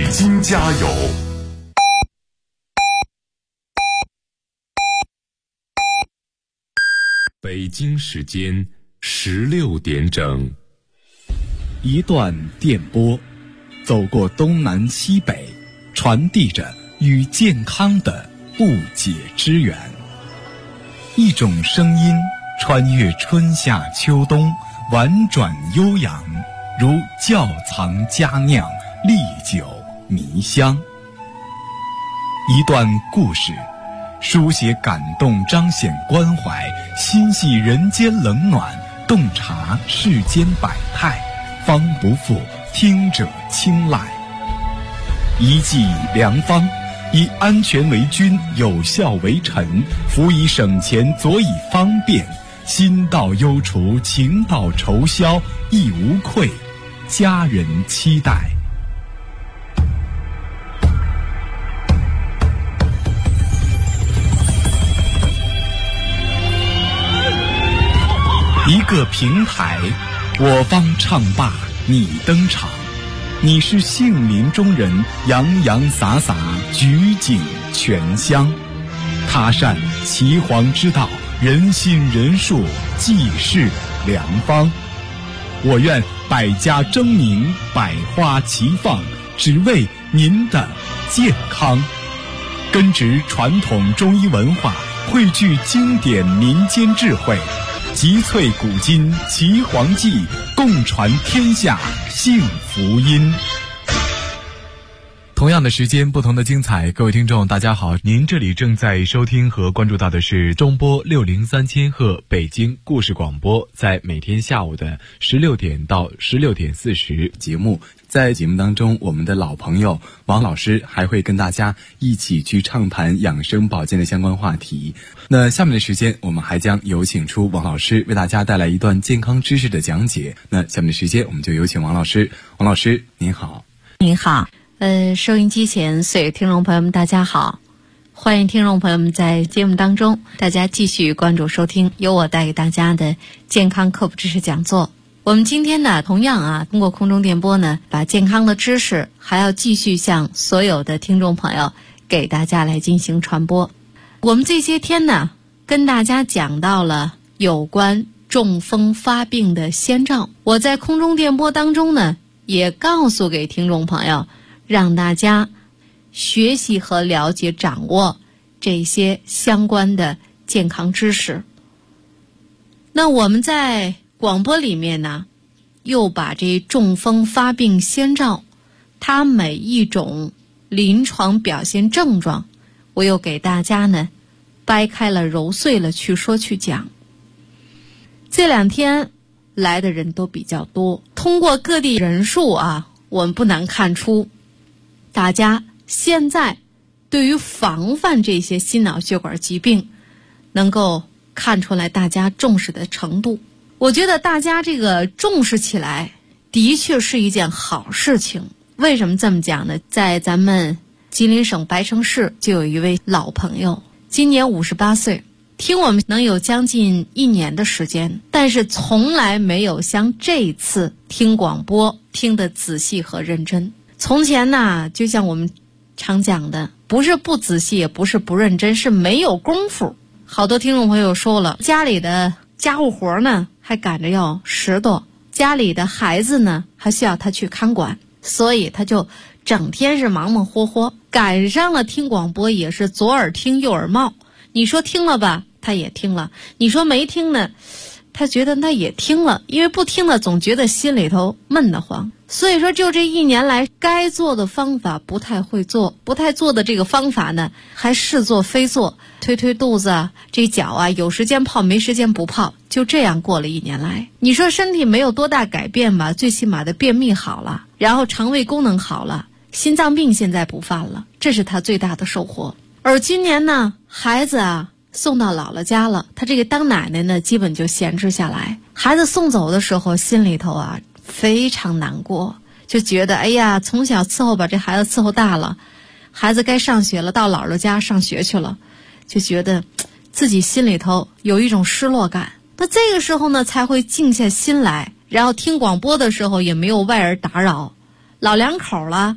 京加油！北京时间16点整， 一段电波，走过东南西北，传递着与健康的不解之缘。一种声音穿越春夏秋冬，婉转悠扬，如窖藏佳酿，历久弥香。一段故事，书写感动，彰显关怀，心系人间冷暖，洞察世间百态，方不负听者青睐。一剂良方，以安全为君，有效为臣，辅以省钱，佐以方便，心到忧除，情到愁消，亦无愧，家人期待。一个平台，我方唱罢你登场，你是杏林中人，洋洋洒洒，举景全香。他善岐黄之道，人心人术，济世良方。我愿百家争鸣，百花齐放，只为您的健康。根植传统中医文化，汇聚经典民间智慧，集萃古今岐黄记，共传天下幸福音。同样的时间，不同的精彩。各位听众大家好，您这里正在收听和关注到的是中波603千赫北京故事广播，在每天下午的16点到16点40节目。在节目当中，我们的老朋友王老师还会跟大家一起去畅谈养生保健的相关话题。那下面的时间，我们还将有请出王老师为大家带来一段健康知识的讲解。那下面的时间，我们就有请王老师。王老师您好。 您好。收音机前所有听众朋友们大家好，欢迎听众朋友们在节目当中大家继续关注收听由我带给大家的健康科普知识讲座。我们今天呢，同样通过空中电波呢，把健康的知识还要继续向所有的听众朋友给大家来进行传播。我们这些天呢，跟大家讲到了有关中风发病的先兆，我在空中电波当中呢，也告诉给听众朋友，让大家学习和了解掌握这些相关的健康知识。那我们在广播里面呢，又把这中风发病先兆，它每一种临床表现症状，我又给大家呢掰开了揉碎了去说去讲。这两天来的人都比较多，通过各地人数我们不难看出大家现在对于防范这些心脑血管疾病能够看出来大家重视的程度。我觉得大家这个重视起来的确是一件好事情。为什么这么讲呢？在咱们吉林省白城市就有一位老朋友，今年58岁，听我们能有将近1年的时间，但是从来没有像这次听广播听得仔细和认真。从前呢，就像我们常讲的，不是不仔细，也不是不认真，是没有功夫。好多听众朋友说了，家里的家务活呢还赶着要拾掇，家里的孩子呢还需要他去看管，所以他就整天是忙忙活活，赶上了听广播也是左耳听右耳冒。你说听了吧，他也听了；你说没听呢，他觉得那也听了，因为不听了总觉得心里头闷得慌。所以说就这1年来，该做的方法不太会做，不太做的这个方法呢还是做非做，推推肚子这脚有时间泡没时间不泡，就这样过了1年来。你说身体没有多大改变吧，最起码的便秘好了，然后肠胃功能好了，心脏病现在不犯了，这是他最大的收获。而今年呢，孩子送到姥姥家了，他这个当奶奶呢基本就闲置下来。孩子送走的时候心里头非常难过，就觉得哎呀，从小伺候把这孩子伺候大了，孩子该上学了，到姥姥家上学去了，就觉得自己心里头有一种失落感。那这个时候呢才会静下心来，然后听广播的时候也没有外人打扰，老两口了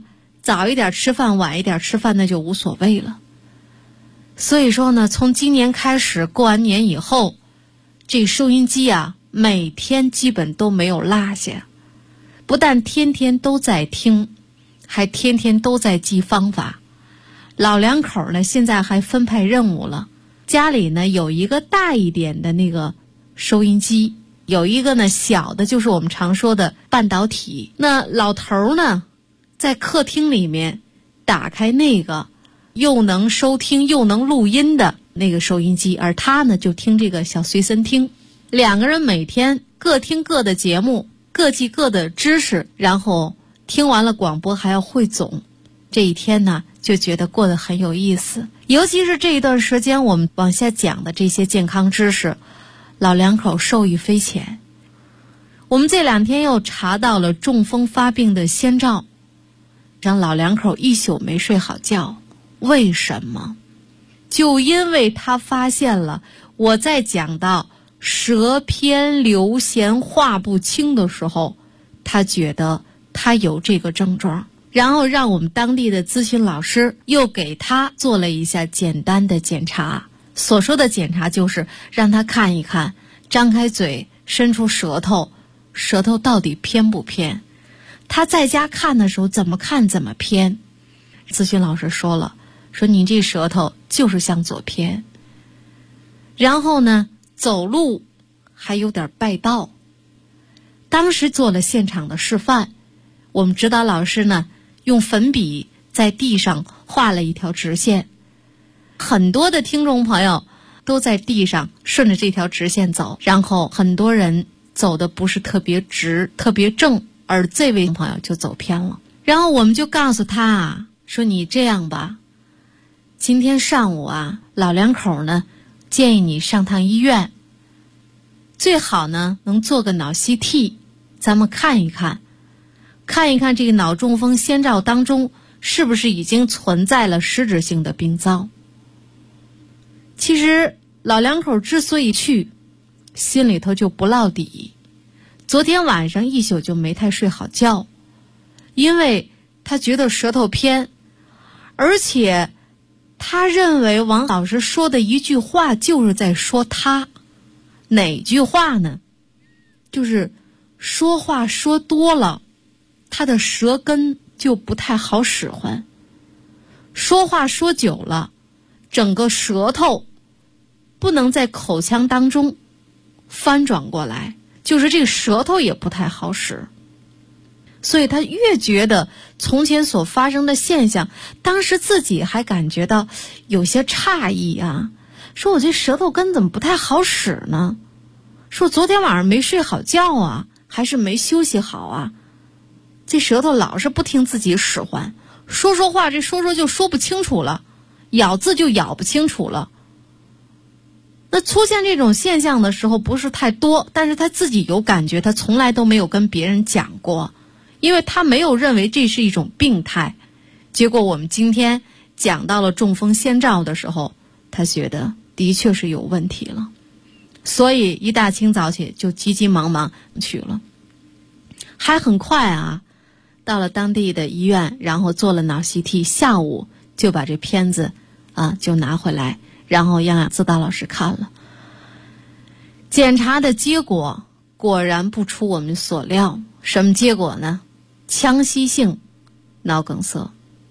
早一点吃饭晚一点吃饭那就无所谓了。所以说呢，从今年开始过完年以后，这收音机啊每天基本都没有落下，不但天天都在听，还天天都在记方法。老两口呢现在还分派任务了，家里呢有一个大一点的那个收音机，有一个呢小的，就是我们常说的半导体。那老头呢在客厅里面打开那个又能收听又能录音的那个收音机，而他呢就听这个小随身听。两个人每天各听各的节目，各记各的知识，然后听完了广播还要汇总。这一天呢就觉得过得很有意思，尤其是这一段时间我们往下讲的这些健康知识，老两口受益匪浅。我们这2天又查到了中风发病的先兆，让老两口一宿没睡好觉。为什么？就因为他发现了我在讲到舌偏流涎话不清的时候，他觉得他有这个症状，然后让我们当地的咨询老师又给他做了一下简单的检查。所说的检查就是让他看一看，张开嘴伸出舌头，舌头到底偏不偏。他在家看的时候怎么看怎么偏。咨询老师说了，说你这舌头就是向左偏，然后呢走路还有点败道。当时做了现场的示范，我们指导老师呢用粉笔在地上画了一条直线，很多的听众朋友都在地上顺着这条直线走，然后很多人走的不是特别直特别正，而这位朋友就走偏了。然后我们就告诉他啊，说你这样吧，今天上午啊老两口呢建议你上趟医院，最好呢能做个脑 CT， 咱们看一看这个脑中风先兆当中是不是已经存在了实质性的病灶。其实老两口之所以去，心里头就不落底。昨天晚上一宿就没太睡好觉，因为他觉得舌头偏，而且他认为王老师说的一句话就是在说他。哪句话呢？就是说话说多了，他的舌根就不太好使唤，说话说久了，整个舌头不能在口腔当中翻转过来，就是这个舌头也不太好使。所以他越觉得从前所发生的现象，当时自己还感觉到有些诧异啊，说我这舌头根怎么不太好使呢？说昨天晚上没睡好觉啊，还是没休息好啊，这舌头老是不听自己使唤，说话这说就说不清楚了，咬字就咬不清楚了。那出现这种现象的时候不是太多，但是他自己有感觉，他从来都没有跟别人讲过，因为他没有认为这是一种病态。结果我们今天讲到了中风先兆的时候，他觉得的确是有问题了，所以一大清早起就急急忙忙去了，还很快啊到了当地的医院，然后做了脑 CT， 下午就把这片子就拿回来，然后让指导老师看了。检查的结果果然不出我们所料，什么结果呢？腔隙性脑梗塞。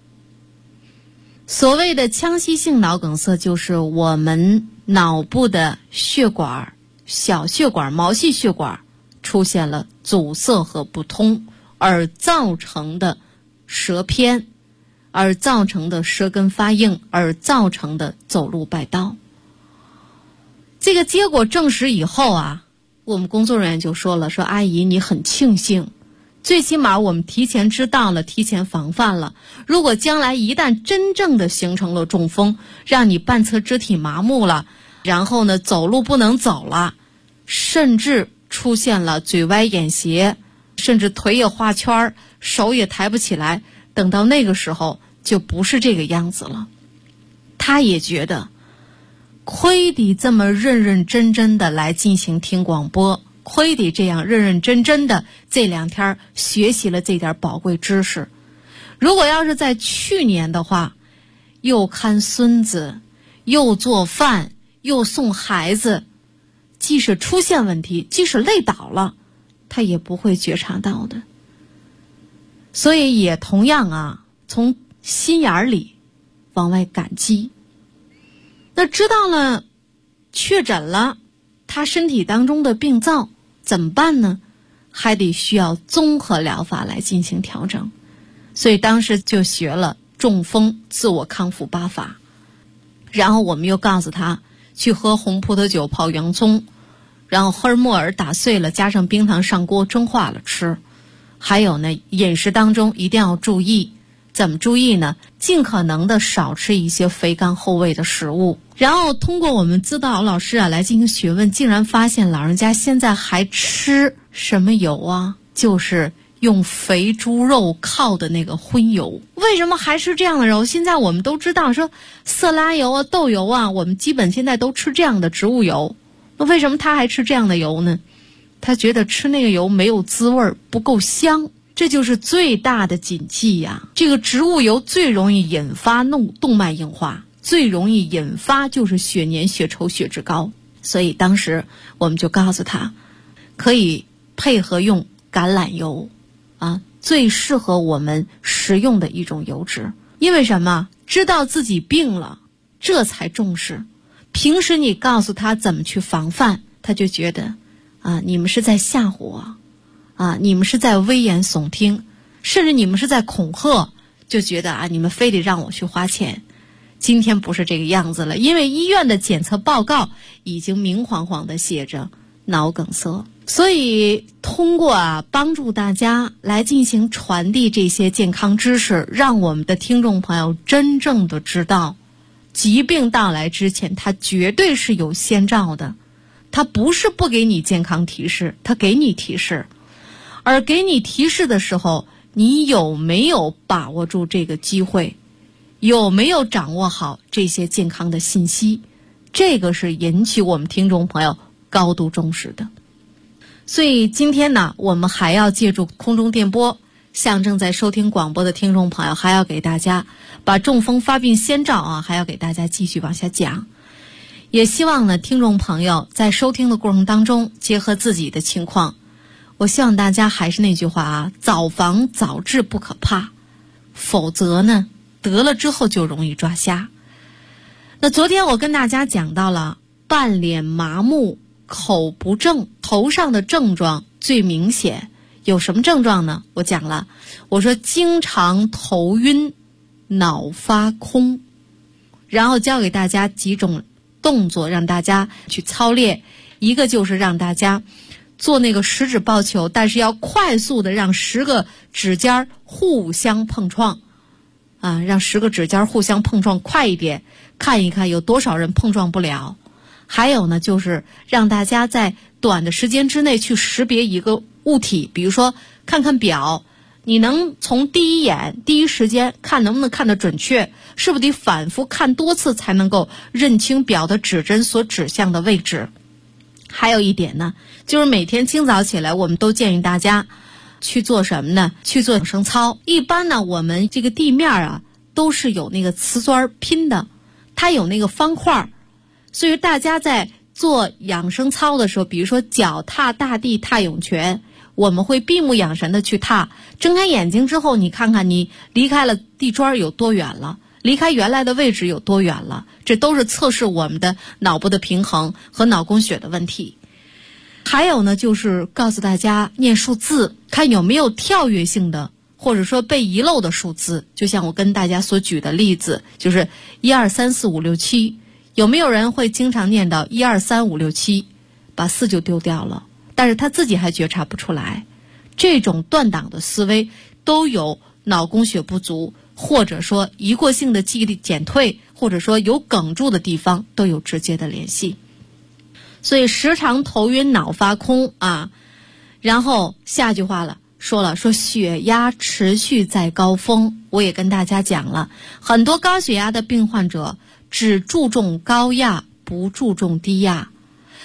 所谓的腔隙性脑梗塞，就是我们脑部的血管、小血管、毛细血管出现了阻塞和不通，而造成的舌偏，而造成的舌根发硬，而造成的走路败道。这个结果证实以后啊，我们工作人员就说了，说阿姨你很庆幸，最起码我们提前知道了，提前防范了。如果将来一旦真正的形成了中风，让你半侧肢体麻木了，然后呢走路不能走了，甚至出现了嘴歪眼斜，甚至腿也画圈，手也抬不起来，等到那个时候就不是这个样子了。他也觉得亏得这么认认真真的来进行听广播，亏得这样认认真真的这2天学习了这点宝贵知识。 如果要是在去年的话，又看孙子，又做饭，又送孩子，即使出现问题，即使累倒了，他也不会觉察到的。所以也同样啊，从心眼里往外感激。那知道了确诊了他身体当中的病灶怎么办呢？还得需要综合疗法来进行调整。所以当时就学了中风自我康复8法，然后我们又告诉他去喝红葡萄酒泡洋葱，然后黑木耳打碎了加上冰糖上锅蒸化了吃。还有呢，饮食当中一定要注意。怎么注意呢？尽可能的少吃一些肥甘厚味的食物。然后通过我们指导老师啊来进行询问，竟然发现老人家现在还吃什么油啊？就是用肥猪肉烤的那个荤油。为什么还吃这样的油？现在我们都知道说色拉油啊、豆油啊，我们基本现在都吃这样的植物油。那为什么他还吃这样的油呢？他觉得吃那个油没有滋味，不够香。这就是最大的禁忌呀！这个植物油最容易引发动脉硬化，最容易引发就是血粘、血稠、血脂高。所以当时我们就告诉他，可以配合用橄榄油啊，最适合我们食用的一种油脂。因为什么？知道自己病了，这才重视。平时你告诉他怎么去防范，他就觉得啊，你们是在吓唬我。你们是在危言耸听，甚至你们是在恐吓，就觉得啊，你们非得让我去花钱。今天不是这个样子了，因为医院的检测报告已经明晃晃的写着脑梗塞。所以通过帮助大家来进行传递这些健康知识，让我们的听众朋友真正的知道，疾病到来之前，它绝对是有先兆的，它不是不给你健康提示，它给你提示。而给你提示的时候，你有没有把握住这个机会？有没有掌握好这些健康的信息？这个是引起我们听众朋友高度重视的。所以今天呢，我们还要借助空中电波，向正在收听广播的听众朋友，还要给大家把中风发病先兆还要给大家继续往下讲。也希望呢，听众朋友在收听的过程当中，结合自己的情况，我希望大家还是那句话早防早治不可怕，否则呢，得了之后就容易抓瞎。那昨天我跟大家讲到了半脸麻木、口不正，头上的症状最明显，有什么症状呢？我讲了，我说经常头晕、脑发空，然后教给大家几种动作让大家去操练。一个就是让大家做那个十指抱球，但是要快速的让10个指尖互相碰撞让10个指尖互相碰撞快一点，看一看有多少人碰撞不了。还有呢，就是让大家在短的时间之内去识别一个物体，比如说看看表，你能从第一眼第一时间看能不能看得准确，是不是得反复看多次才能够认清表的指针所指向的位置。还有一点呢，就是每天清早起来，我们都建议大家去做什么呢？去做养生操。一般呢，我们这个地面都是有那个瓷砖拼的，它有那个方块，所以大家在做养生操的时候，比如说脚踏大地踏涌泉，我们会闭目养神的去踏，睁开眼睛之后，你看看你离开了地砖有多远了，离开原来的位置有多远了，这都是测试我们的脑部的平衡和脑供血的问题。还有呢，就是告诉大家念数字，看有没有跳跃性的或者说被遗漏的数字。就像我跟大家所举的例子，就是1 2 3 4 5 6 7，有没有人会经常念到1 2 3 5 6 7，把4就丢掉了，但是他自己还觉察不出来。这种断档的思维都有脑供血不足，或者说一过性的记忆力减退，或者说有哽住的地方都有直接的联系。所以时常头晕脑发空然后下句话了，说血压持续在高峰。我也跟大家讲了，很多高血压的病患者只注重高压不注重低压，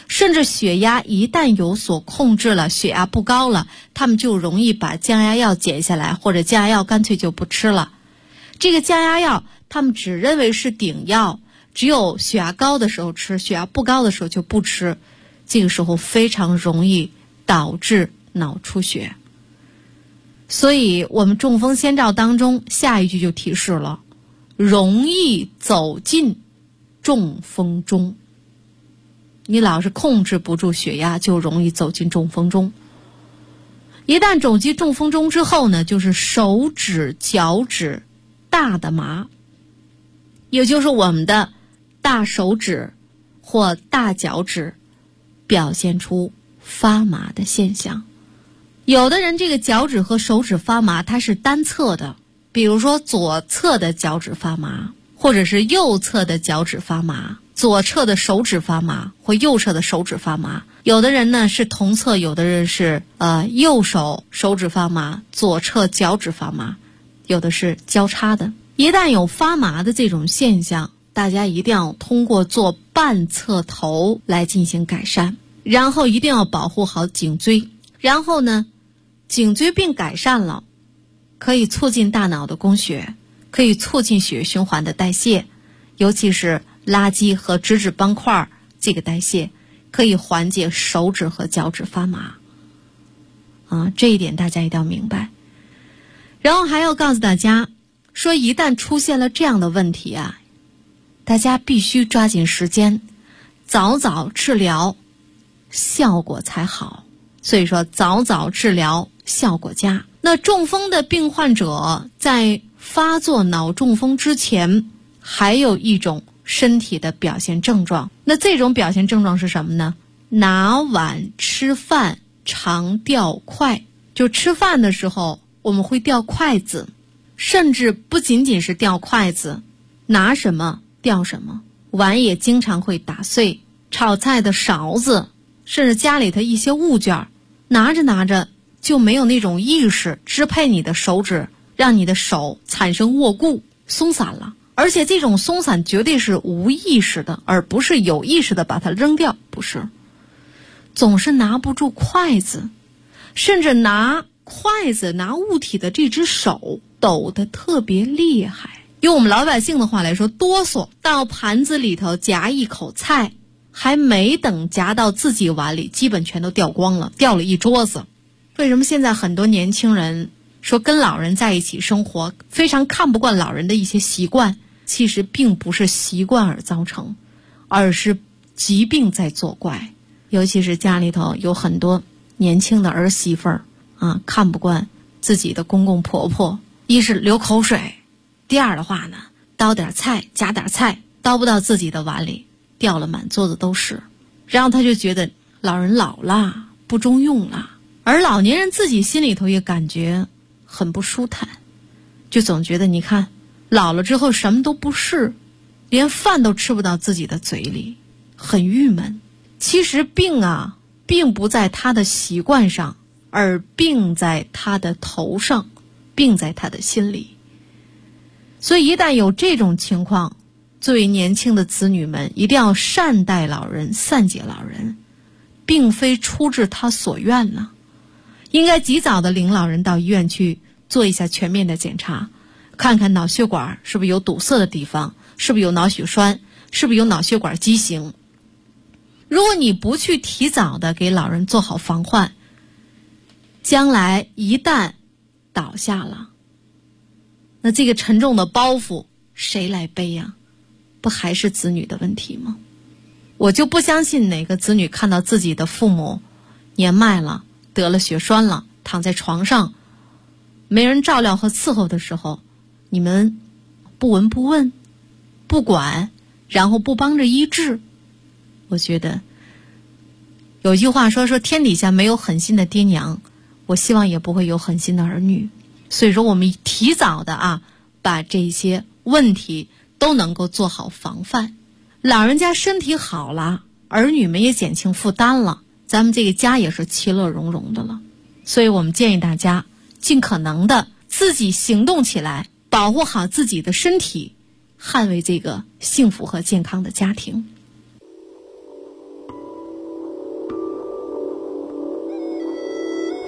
甚至血压一旦有所控制了，血压不高了，他们就容易把降压药减下来，或者降压药干脆就不吃了。这个降压药他们只认为是顶药，只有血压高的时候吃，血压不高的时候就不吃，这个时候非常容易导致脑出血。所以我们中风先兆当中下一句就提示了，容易走进中风中。你老是控制不住血压，就容易走进中风中。一旦走进中风中之后呢，就是手指、脚趾大的麻，也就是我们的大手指或大脚趾表现出发麻的现象。有的人这个脚趾和手指发麻，它是单侧的，比如说左侧的脚趾发麻，或者是右侧的脚趾发麻，左侧的手指发麻或右侧的手指发麻。有的人呢是同侧，有的人是右手手指发麻，左侧脚趾发麻，有的是交叉的。一旦有发麻的这种现象，大家一定要通过做半侧头来进行改善，然后一定要保护好颈椎。然后呢，颈椎病改善了，可以促进大脑的供血，可以促进血液循环的代谢，尤其是垃圾和脂质斑块这个代谢，可以缓解手指和脚趾发麻。这一点大家一定要明白。然后还要告诉大家说，一旦出现了这样的问题啊，大家必须抓紧时间，早早治疗，效果才好。所以说早早治疗效果佳。那中风的病患者在发作脑中风之前，还有一种身体的表现症状。那这种表现症状是什么呢？拿碗吃饭常掉筷，就吃饭的时候我们会掉筷子，甚至不仅仅是掉筷子，拿什么掉什么，碗也经常会打碎，炒菜的勺子，甚至家里的一些物件，拿着拿着就没有那种意识支配你的手指，让你的手产生握固，松散了。而且这种松散绝对是无意识的，而不是有意识的把它扔掉，不是。总是拿不住筷子，甚至拿筷子拿物体的这只手抖得特别厉害，用我们老百姓的话来说，哆嗦，到盘子里头夹一口菜，还没等夹到自己碗里，基本全都掉光了，掉了一桌子。为什么现在很多年轻人说跟老人在一起生活，非常看不惯老人的一些习惯？其实并不是习惯而造成，而是疾病在作怪。尤其是家里头有很多年轻的儿媳妇儿看不惯自己的公公婆婆，一是流口水，第二的话呢，倒点菜夹点菜倒不到自己的碗里，掉了满桌子都是，然后他就觉得老人老了，不中用了。而老年人自己心里头也感觉很不舒坦，就总觉得你看老了之后什么都不是，连饭都吃不到自己的嘴里，很郁闷。其实病并不在他的习惯上，而病在他的头上，病在他的心里。所以一旦有这种情况，作为年轻的子女们一定要善待老人，善解老人，并非出自他所愿呢。应该及早的领老人到医院去做一下全面的检查，看看脑血管是不是有堵塞的地方，是不是有脑血栓，是不是有脑血管畸形。如果你不去提早的给老人做好防患，将来一旦倒下了，那这个沉重的包袱谁来背呀？不还是子女的问题吗？我就不相信哪个子女看到自己的父母年迈了，得了血栓了，躺在床上没人照料和伺候的时候，你们不闻不问，不管，然后不帮着医治。我觉得有句话说天底下没有狠心的爹娘，我希望也不会有狠心的儿女。所以说我们提早的把这些问题都能够做好防范。老人家身体好了，儿女们也减轻负担了，咱们这个家也是其乐融融的了。所以我们建议大家尽可能的自己行动起来，保护好自己的身体，捍卫这个幸福和健康的家庭。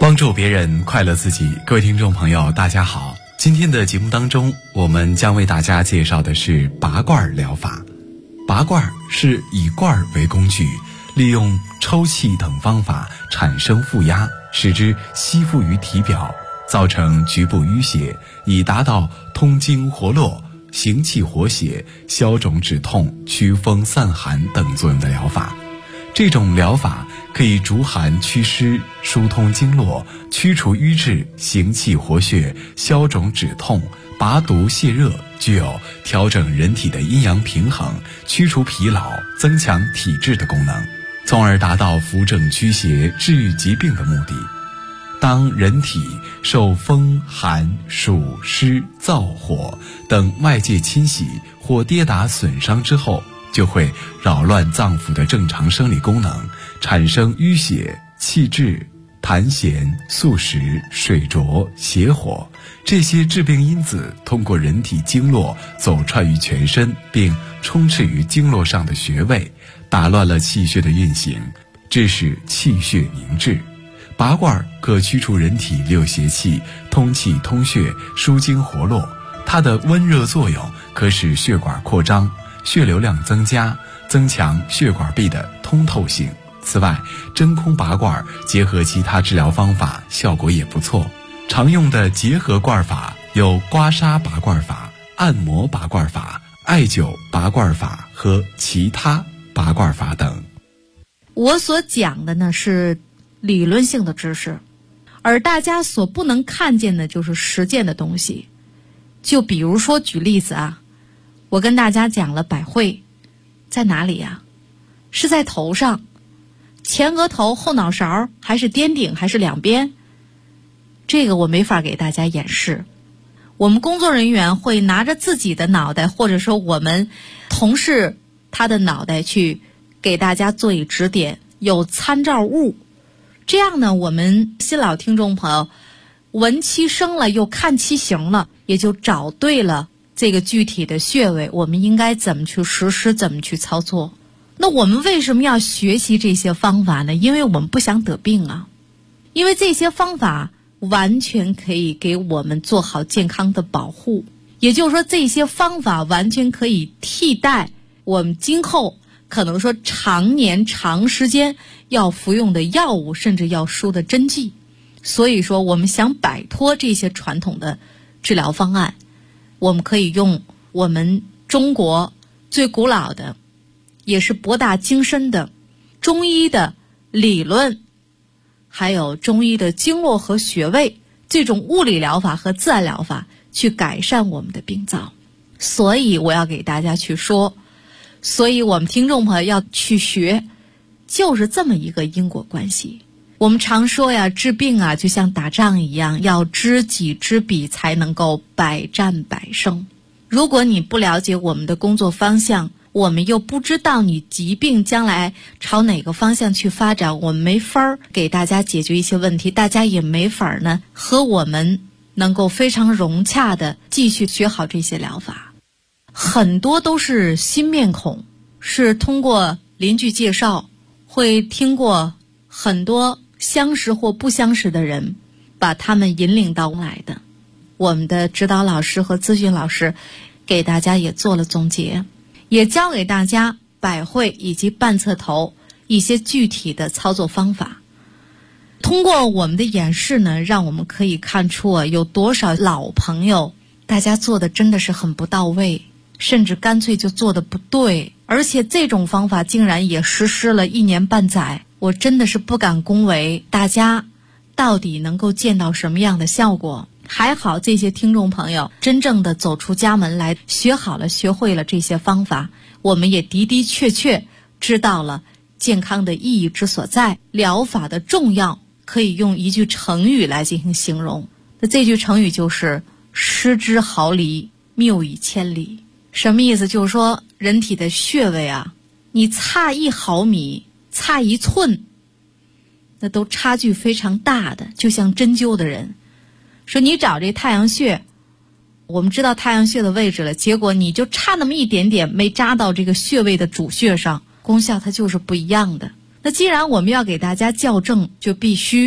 帮助别人，快乐自己。各位听众朋友，大家好。今天的节目当中，我们将为大家介绍的是拔罐疗法。拔罐是以罐为工具，利用抽气等方法产生负压，使之吸附于体表，造成局部淤血，以达到通经活络、行气活血、消肿止痛、祛风散寒等作用的疗法。这种疗法可以逐寒祛湿、疏通经络、驱除瘀滞、行气活血、消肿止痛、拔毒泻热，具有调整人体的阴阳平衡、驱除疲劳、增强体质的功能，从而达到扶正驱邪、治愈疾病的目的。当人体受风、寒、暑、湿、燥、火等外界侵袭或跌打损伤之后，就会扰乱脏腑的正常生理功能，产生淤血、气滞、痰涎、宿食、水浊、邪火，这些致病因子通过人体经络走串于全身，并充斥于经络上的穴位，打乱了气血的运行，致使气血凝滞。拔罐可驱除人体六邪气，通气通血，疏经活络。它的温热作用可使血管扩张，血流量增加，增强血管壁的通透性。此外，真空拔罐结合其他治疗方法，效果也不错。常用的结合罐法有刮痧拔罐法、按摩拔罐法、艾灸拔罐法和其他拔罐法等。 我所讲的呢是理论性的知识，而大家所不能看见的就是实践的东西。就比如说举例子啊，我跟大家讲了百会在哪里呀？是在头上，前额头、后脑勺，还是颠顶，还是两边？这个我没法给大家演示。我们工作人员会拿着自己的脑袋，或者说我们同事他的脑袋去给大家做以指点，有参照物。这样呢，我们新老听众朋友闻其声了又看其形了，也就找对了这个具体的穴位，我们应该怎么去实施，怎么去操作。那我们为什么要学习这些方法呢？因为我们不想得病啊，因为这些方法完全可以给我们做好健康的保护，也就是说这些方法完全可以替代我们今后可能说常年长时间要服用的药物，甚至要输的针剂。所以说我们想摆脱这些传统的治疗方案，我们可以用我们中国最古老的也是博大精深的中医的理论，还有中医的经络和穴位，这种物理疗法和自然疗法去改善我们的病灶。所以我要给大家去说，所以我们听众朋友要去学，就是这么一个因果关系。我们常说呀，治病啊就像打仗一样，要知己知彼才能够百战百胜。如果你不了解我们的工作方向，我们又不知道你疾病将来朝哪个方向去发展，我们没法给大家解决一些问题，大家也没法呢和我们能够非常融洽的继续学好这些疗法。很多都是新面孔，是通过邻居介绍，会听过很多相识或不相识的人把他们引领到来的。我们的指导老师和咨询老师给大家也做了总结，也教给大家百会以及半侧头一些具体的操作方法。通过我们的演示呢，让我们可以看出有多少老朋友大家做的真的是很不到位，甚至干脆就做的不对，而且这种方法竟然也实施了1年半载。我真的是不敢恭维，大家到底能够见到什么样的效果。还好这些听众朋友真正的走出家门来，学好了学会了这些方法，我们也的的确确知道了健康的意义之所在，疗法的重要，可以用一句成语来进行形容。那这句成语就是失之毫厘，谬以千里。什么意思？就是说人体的穴位啊，你差1毫米，差1寸，那都差距非常大的。就像针灸的人说，你找这太阳穴，我们知道太阳穴的位置了，结果你就差那么一点点没扎到这个穴位的主穴上，功效它就是不一样的。那既然我们要给大家校正，就必须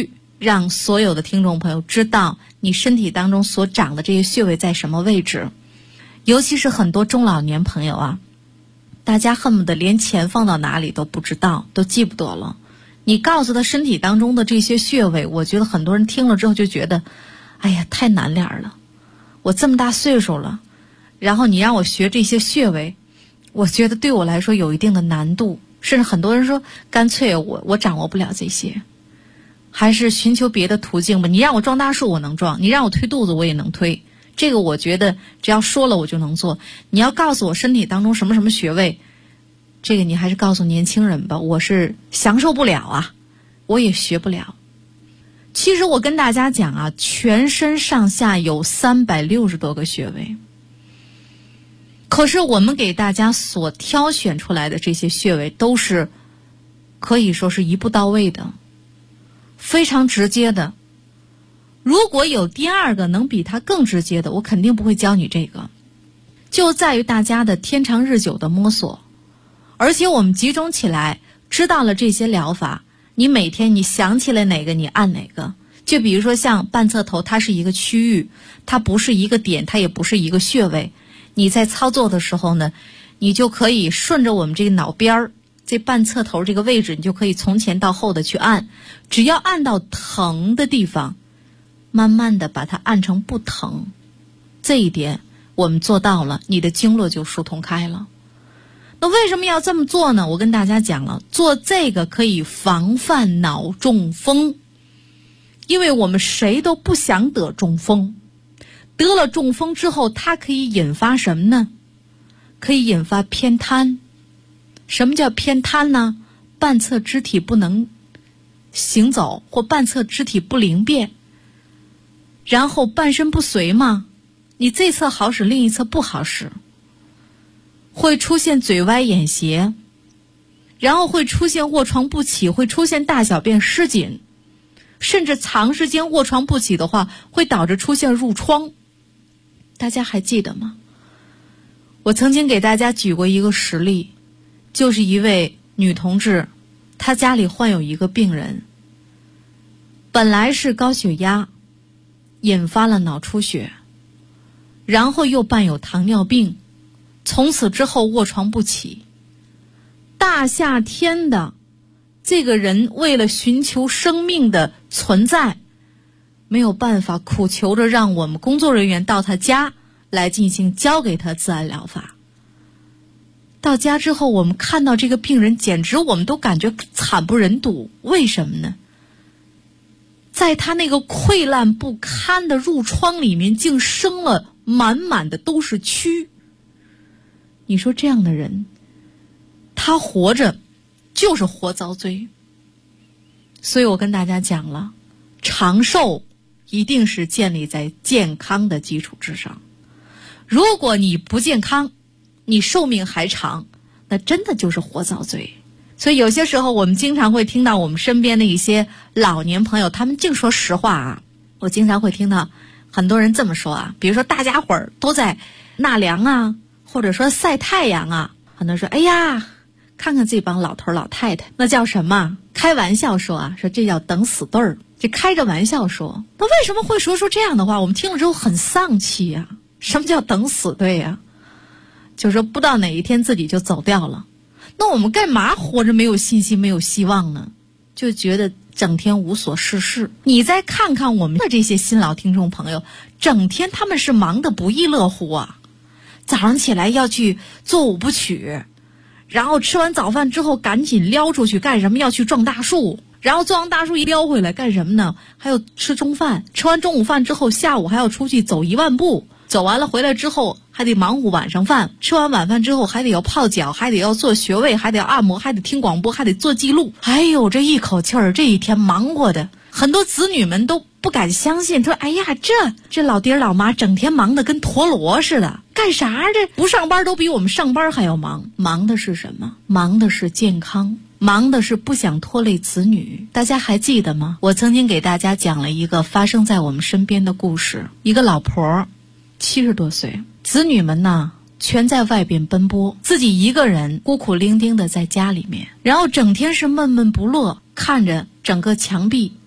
让所有的听众朋友知道你身体当中所长的这些穴位在什么位置。尤其是很多中老年朋友啊，大家恨不得连钱放到哪里都不知道，都记不得了。你告诉他身体当中的这些穴位，我觉得很多人听了之后就觉得，哎呀，太难点了。我这么大岁数了，然后你让我学这些穴位，我觉得对我来说有一定的难度。甚至很多人说，干脆我掌握不了这些，还是寻求别的途径吧。你让我撞大树我能撞，你让我推肚子我也能推，这个我觉得只要说了我就能做。你要告诉我身体当中什么什么穴位，这个你还是告诉年轻人吧，我是享受不了啊，我也学不了。其实我跟大家讲啊，全身上下有360多个穴位，可是我们给大家所挑选出来的这些穴位都是可以说是一步到位的，非常直接的。如果有第二个能比它更直接的，我肯定不会教你这个，就在于大家的天长日久的摸索。而且我们集中起来知道了这些疗法，你每天你想起来哪个你按哪个。就比如说像半侧头，它是一个区域，它不是一个点，它也不是一个穴位。你在操作的时候呢，你就可以顺着我们这个脑边儿，这半侧头这个位置，你就可以从前到后的去按，只要按到疼的地方，慢慢的把它按成不疼。这一点我们做到了，你的经络就疏通开了。那为什么要这么做呢？我跟大家讲了，做这个可以防范脑中风，因为我们谁都不想得中风。得了中风之后，它可以引发什么呢？可以引发偏瘫。什么叫偏瘫呢？半侧肢体不能行走，或半侧肢体不灵便，然后半身不遂嘛，你这侧好使，另一侧不好使，会出现嘴歪眼斜，然后会出现卧床不起，会出现大小便失禁，甚至长时间卧床不起的话，会导致出现褥疮。大家还记得吗？我曾经给大家举过一个实例，就是一位女同志，她家里患有一个病人，本来是高血压引发了脑出血，然后又伴有糖尿病，从此之后卧床不起。大夏天的，这个人为了寻求生命的存在，没有办法，苦求着让我们工作人员到他家来进行教给他自然疗法。到家之后，我们看到这个病人，简直我们都感觉惨不忍睹。为什么呢？在他那个溃烂不堪的褥疮里面，竟生了满满的都是蛆。你说这样的人，他活着就是活遭罪。所以我跟大家讲了，长寿一定是建立在健康的基础之上。如果你不健康，你寿命还长，那真的就是活遭罪。所以有些时候我们经常会听到我们身边的一些老年朋友，他们净说实话啊。我经常会听到很多人这么说啊，比如说大家伙儿都在纳凉啊，或者说晒太阳啊，很多人说，哎呀，看看这帮老头老太太，那叫什么？开玩笑说啊，说这叫等死对儿，这开着玩笑说。那为什么会说出这样的话？我们听了之后很丧气呀。什么叫等死对呀？就是说不到哪一天自己就走掉了。那我们干嘛活着没有信心没有希望呢？就觉得整天无所事事。你再看看我们的这些新老听众朋友，整天他们是忙得不亦乐乎啊。早上起来要去做五部曲，然后吃完早饭之后赶紧撩出去干什么？要去撞大树，然后撞完大树一撩回来干什么呢？还要吃中饭，吃完中午饭之后下午还要出去走1万步，走完了回来之后还得忙活晚上饭，吃完晚饭之后还得要泡脚，还得要做穴位，还得要按摩，还得听广播，还得做记录。哎呦，这一口气儿，这一天忙活的很多子女们都不敢相信，说哎呀，这老爹老妈整天忙得跟陀螺似的，干啥这不上班都比我们上班还要忙。忙的是什么？忙的是健康，忙的是不想拖累子女。大家还记得吗？我曾经给大家讲了一个发生在我们身边的故事。一个老婆70多岁，子女们呢全在外边奔波，自己一个人孤苦伶仃的在家里面，然后整天是闷闷不乐，看着整个墙壁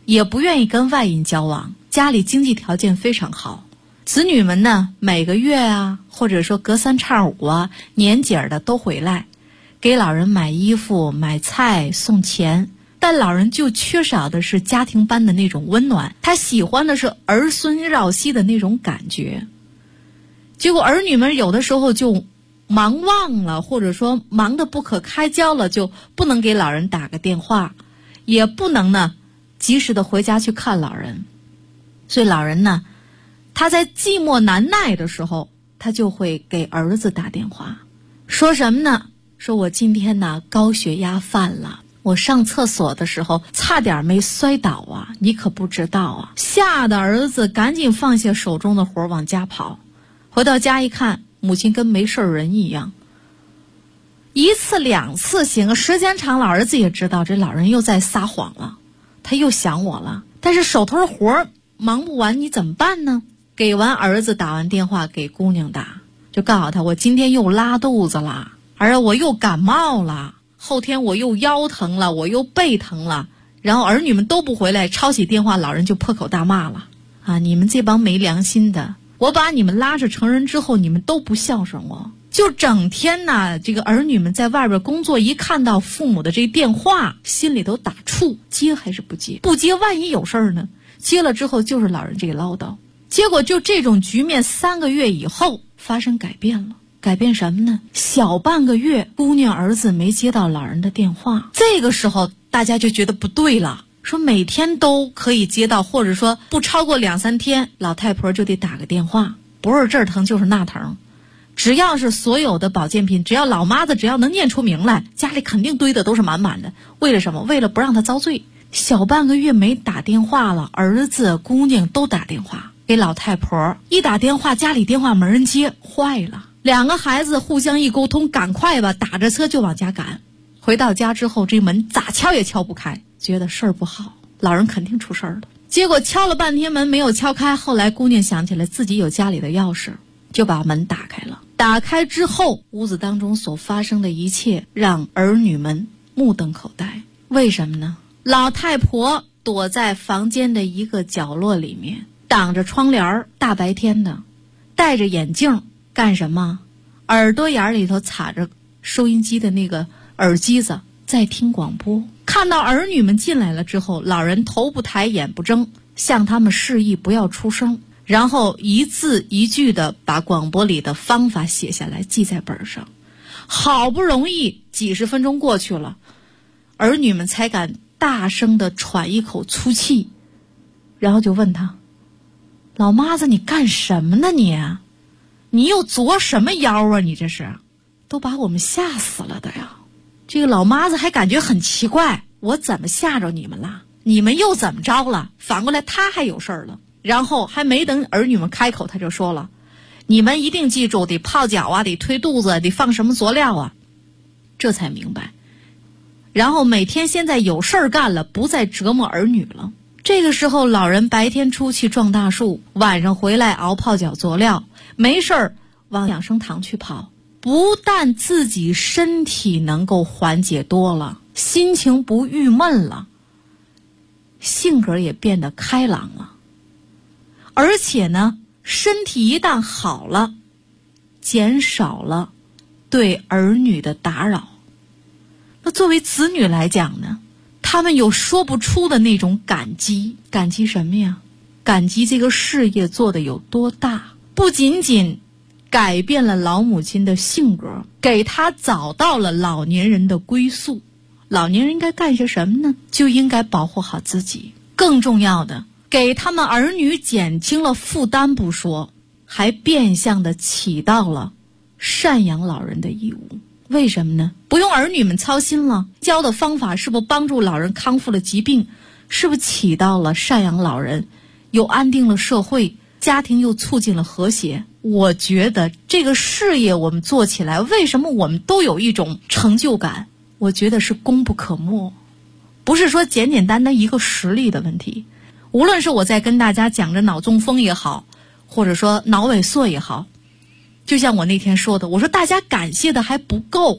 也不愿意跟外人交往，家里经济条件非常好。子女们呢，每个月啊，或者说隔三差五啊，年节的都回来，给老人买衣服、买菜、送钱。但老人就缺少的是家庭般的那种温暖，他喜欢的是儿孙绕膝的那种感觉。结果儿女们有的时候就忙忘了，或者说忙得不可开交了，就不能给老人打个电话，也不能呢及时的回家去看老人。所以老人呢，他在寂寞难耐的时候，他就会给儿子打电话，说什么呢？说我今天呢高血压犯了，我上厕所的时候差点没摔倒啊，你可不知道啊。吓得儿子赶紧放下手中的活往家跑，回到家一看，母亲跟没事人一样。一次两次行，时间长了，儿子也知道这老人又在撒谎了，他又想我了。但是手头的活忙不完，你怎么办呢？给完儿子打完电话给姑娘打，就告诉他我今天又拉肚子了，而我又感冒了，后天我又腰疼了，我又背疼了。然后儿女们都不回来，抄起电话，老人就破口大骂了啊！你们这帮没良心的，我把你们拉扯成人之后，你们都不孝顺我，就整天呢，这个儿女们在外边工作，一看到父母的这电话，心里都打怵，接还是不接？不接万一有事儿呢？接了之后就是老人这个唠叨。结果就这种局面3个月以后发生改变了。改变什么呢？小半个月，姑娘儿子没接到老人的电话。这个时候大家就觉得不对了，说每天都可以接到，或者说不超过2、3天，老太婆就得打个电话，不是这儿疼就是那疼。只要是所有的保健品，只要老妈子只要能念出名来，家里肯定堆的都是满满的。为了什么？为了不让她遭罪。小半个月没打电话了，儿子姑娘都打电话给老太婆，一打电话家里电话没人接，坏了。2个孩子互相一沟通，赶快吧，打着车就往家赶。回到家之后，这门咋敲也敲不开，觉得事儿不好，老人肯定出事儿了。结果敲了半天门没有敲开，后来姑娘想起来自己有家里的钥匙，就把门打开了。打开之后，屋子当中所发生的一切让儿女们目瞪口呆。为什么呢？老太婆躲在房间的一个角落里面，挡着窗帘，大白天的，戴着眼镜干什么？耳朵眼里头插着收音机的那个耳机子，在听广播。看到儿女们进来了之后，老人头不抬眼不睁，向他们示意不要出声，然后一字一句的把广播里的方法写下来，记在本上。好不容易几十分钟过去了，儿女们才敢大声的喘一口粗气，然后就问他：老妈子，你干什么呢你又作什么妖啊？你这是都把我们吓死了的呀！这个老妈子还感觉很奇怪，我怎么吓着你们了？你们又怎么着了？反过来他还有事儿了。然后还没等儿女们开口，他就说了：你们一定记住，得泡脚啊，得推肚子，得放什么佐料啊。这才明白。然后每天现在有事儿干了，不再折磨儿女了。这个时候老人白天出去撞大树，晚上回来熬泡脚佐料，没事儿往养生堂去跑。不但自己身体能够缓解多了，心情不郁闷了，性格也变得开朗了。而且呢，身体一旦好了，减少了对儿女的打扰。那作为子女来讲呢，他们有说不出的那种感激。感激什么呀？感激这个事业做得有多大，不仅仅改变了老母亲的性格，给她找到了老年人的归宿。老年人应该干些什么呢？就应该保护好自己。更重要的，给他们儿女减轻了负担不说，还变相的起到了赡养老人的义务。为什么呢？不用儿女们操心了，教的方法是不是帮助老人康复了疾病，是不是起到了赡养老人，又安定了社会，家庭又促进了和谐。我觉得这个事业我们做起来，为什么我们都有一种成就感？我觉得是功不可没，不是说简简单单一个实力的问题。无论是我在跟大家讲着脑中风也好，或者说脑萎缩也好，就像我那天说的，我说大家感谢的还不够，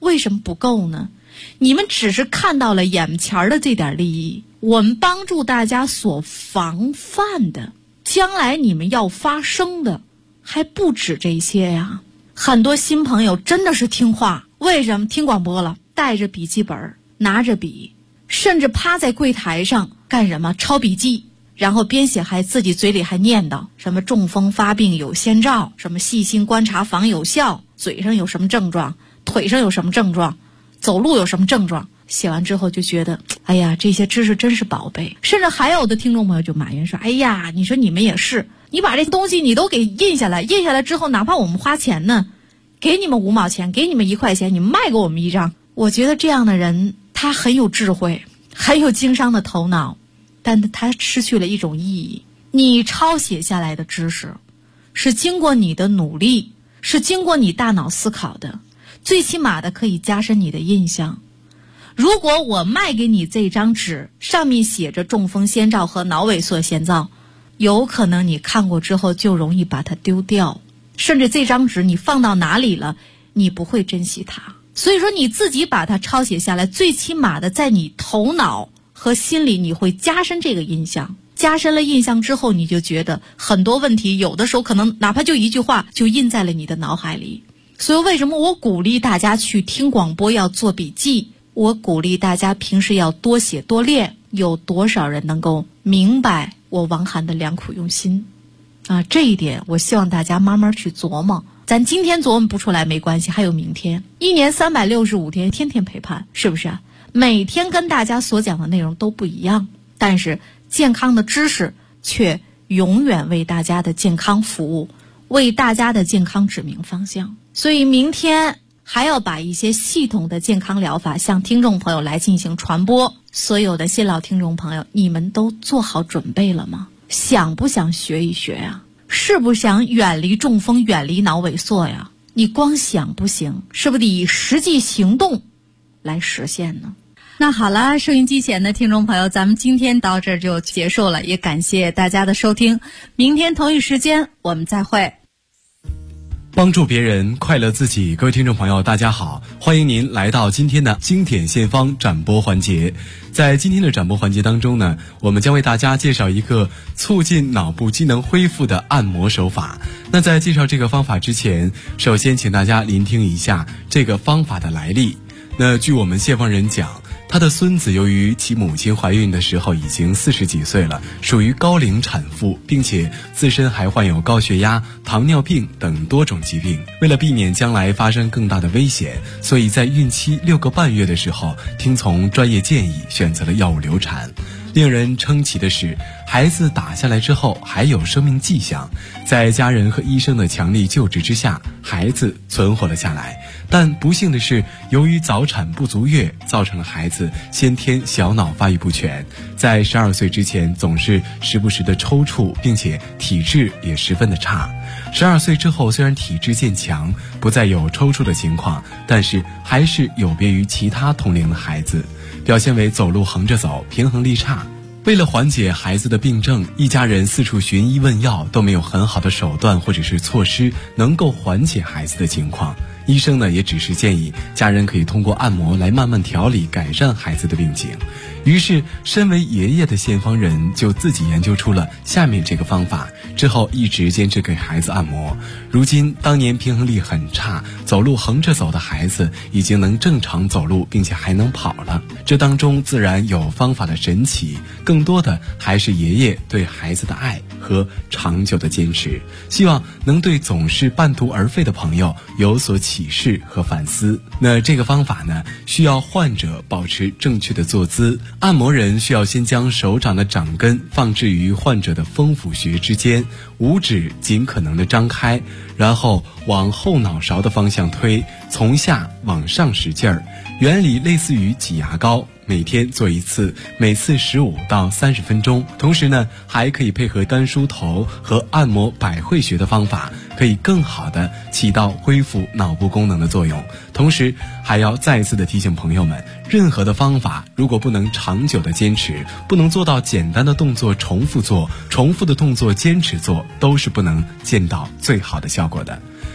为什么不够呢？你们只是看到了眼前的这点利益，我们帮助大家所防范的，将来你们要发生的还不止这些呀。很多新朋友真的是听话，为什么？听广播了，带着笔记本，拿着笔，甚至趴在柜台上干什么？抄笔记，然后边写还自己嘴里还念叨什么中风发病有先兆，什么细心观察防有效，嘴上有什么症状，腿上有什么症状，走路有什么症状。写完之后就觉得，哎呀，这些知识真是宝贝。甚至还有的听众朋友就埋怨说，哎呀，你说你们也是，你把这东西你都给印下来，印下来之后哪怕我们花钱呢，给你们5毛钱，给你们1块钱，你们卖给我们1张。我觉得这样的人他很有智慧，很有经商的头脑，但他失去了一种意义。你抄写下来的知识是经过你的努力，是经过你大脑思考的，最起码的可以加深你的印象。如果我卖给你这张纸，上面写着中风先兆和脑萎缩先兆，有可能你看过之后就容易把它丢掉，甚至这张纸你放到哪里了，你不会珍惜它。所以说你自己把它抄写下来，最起码的在你头脑和心里你会加深这个印象。加深了印象之后，你就觉得很多问题有的时候可能哪怕就一句话就印在了你的脑海里。所以为什么我鼓励大家去听广播要做笔记，我鼓励大家平时要多写多练。有多少人能够明白我王涵的良苦用心啊？这一点我希望大家慢慢去琢磨。咱今天琢磨不出来没关系，还有明天。1年365天，天天陪伴，是不是啊？每天跟大家所讲的内容都不一样，但是健康的知识却永远为大家的健康服务，为大家的健康指明方向。所以明天还要把一些系统的健康疗法向听众朋友来进行传播。所有的新老听众朋友，你们都做好准备了吗？想不想学一学啊？是不是想远离中风，远离脑萎缩呀？你光想不行，是不是得以实际行动来实现呢？那好了，收音机前的听众朋友，咱们今天到这儿就结束了，也感谢大家的收听。明天同一时间我们再会。 帮助别人，快乐自己。各位听众朋友大家好，欢迎您来到今天的经典献方展播环节。在今天的展播环节当中呢，我们将为大家介绍一个促进脑部机能恢复的按摩手法。那在介绍这个方法之前，首先请大家聆听一下这个方法的来历。那据我们献方人讲，他的孙子由于其母亲怀孕的时候已经40几岁了，属于高龄产妇，并且自身还患有高血压、糖尿病等多种疾病。为了避免将来发生更大的危险，所以在孕期6个半月的时候，听从专业建议选择了药物流产。令人称奇的是，孩子打下来之后还有生命迹象，在家人和医生的强力救治之下，孩子存活了下来。但不幸的是，由于早产不足月，造成了孩子先天小脑发育不全，在12岁之前总是时不时的抽搐，并且体质也十分的差。12岁之后，虽然体质渐强，不再有抽搐的情况，但是还是有别于其他同龄的孩子，表现为走路横着走，平衡力差。为了缓解孩子的病症，一家人四处寻医问药，都没有很好的手段或者是措施能够缓解孩子的情况。医生呢也只是建议家人可以通过按摩来慢慢调理改善孩子的病情。于是身为爷爷的献方人就自己研究出了下面这个方法，之后一直坚持给孩子按摩。如今当年平衡力很差，走路横着走的孩子已经能正常走路，并且还能跑了。这当中自然有方法的神奇，更多的还是爷爷对孩子的爱和长久的坚持。希望能对总是半途而废的朋友有所启示和反思。那这个方法呢，需要患者保持正确的坐姿。按摩人需要先将手掌的掌根放置于患者的风府穴之间，5指尽可能的张开，然后往后脑勺的方向推，从下往上使劲儿。原理类似于挤牙膏，每天做1次，每次15到30分钟。同时呢，还可以配合干梳头和按摩百会穴的方法，可以更好的起到恢复脑部功能的作用。同时还要再次的提醒朋友们，任何的方法如果不能长久的坚持，不能做到简单的动作重复做，重复的动作坚持做，都是不能见到最好的效果的。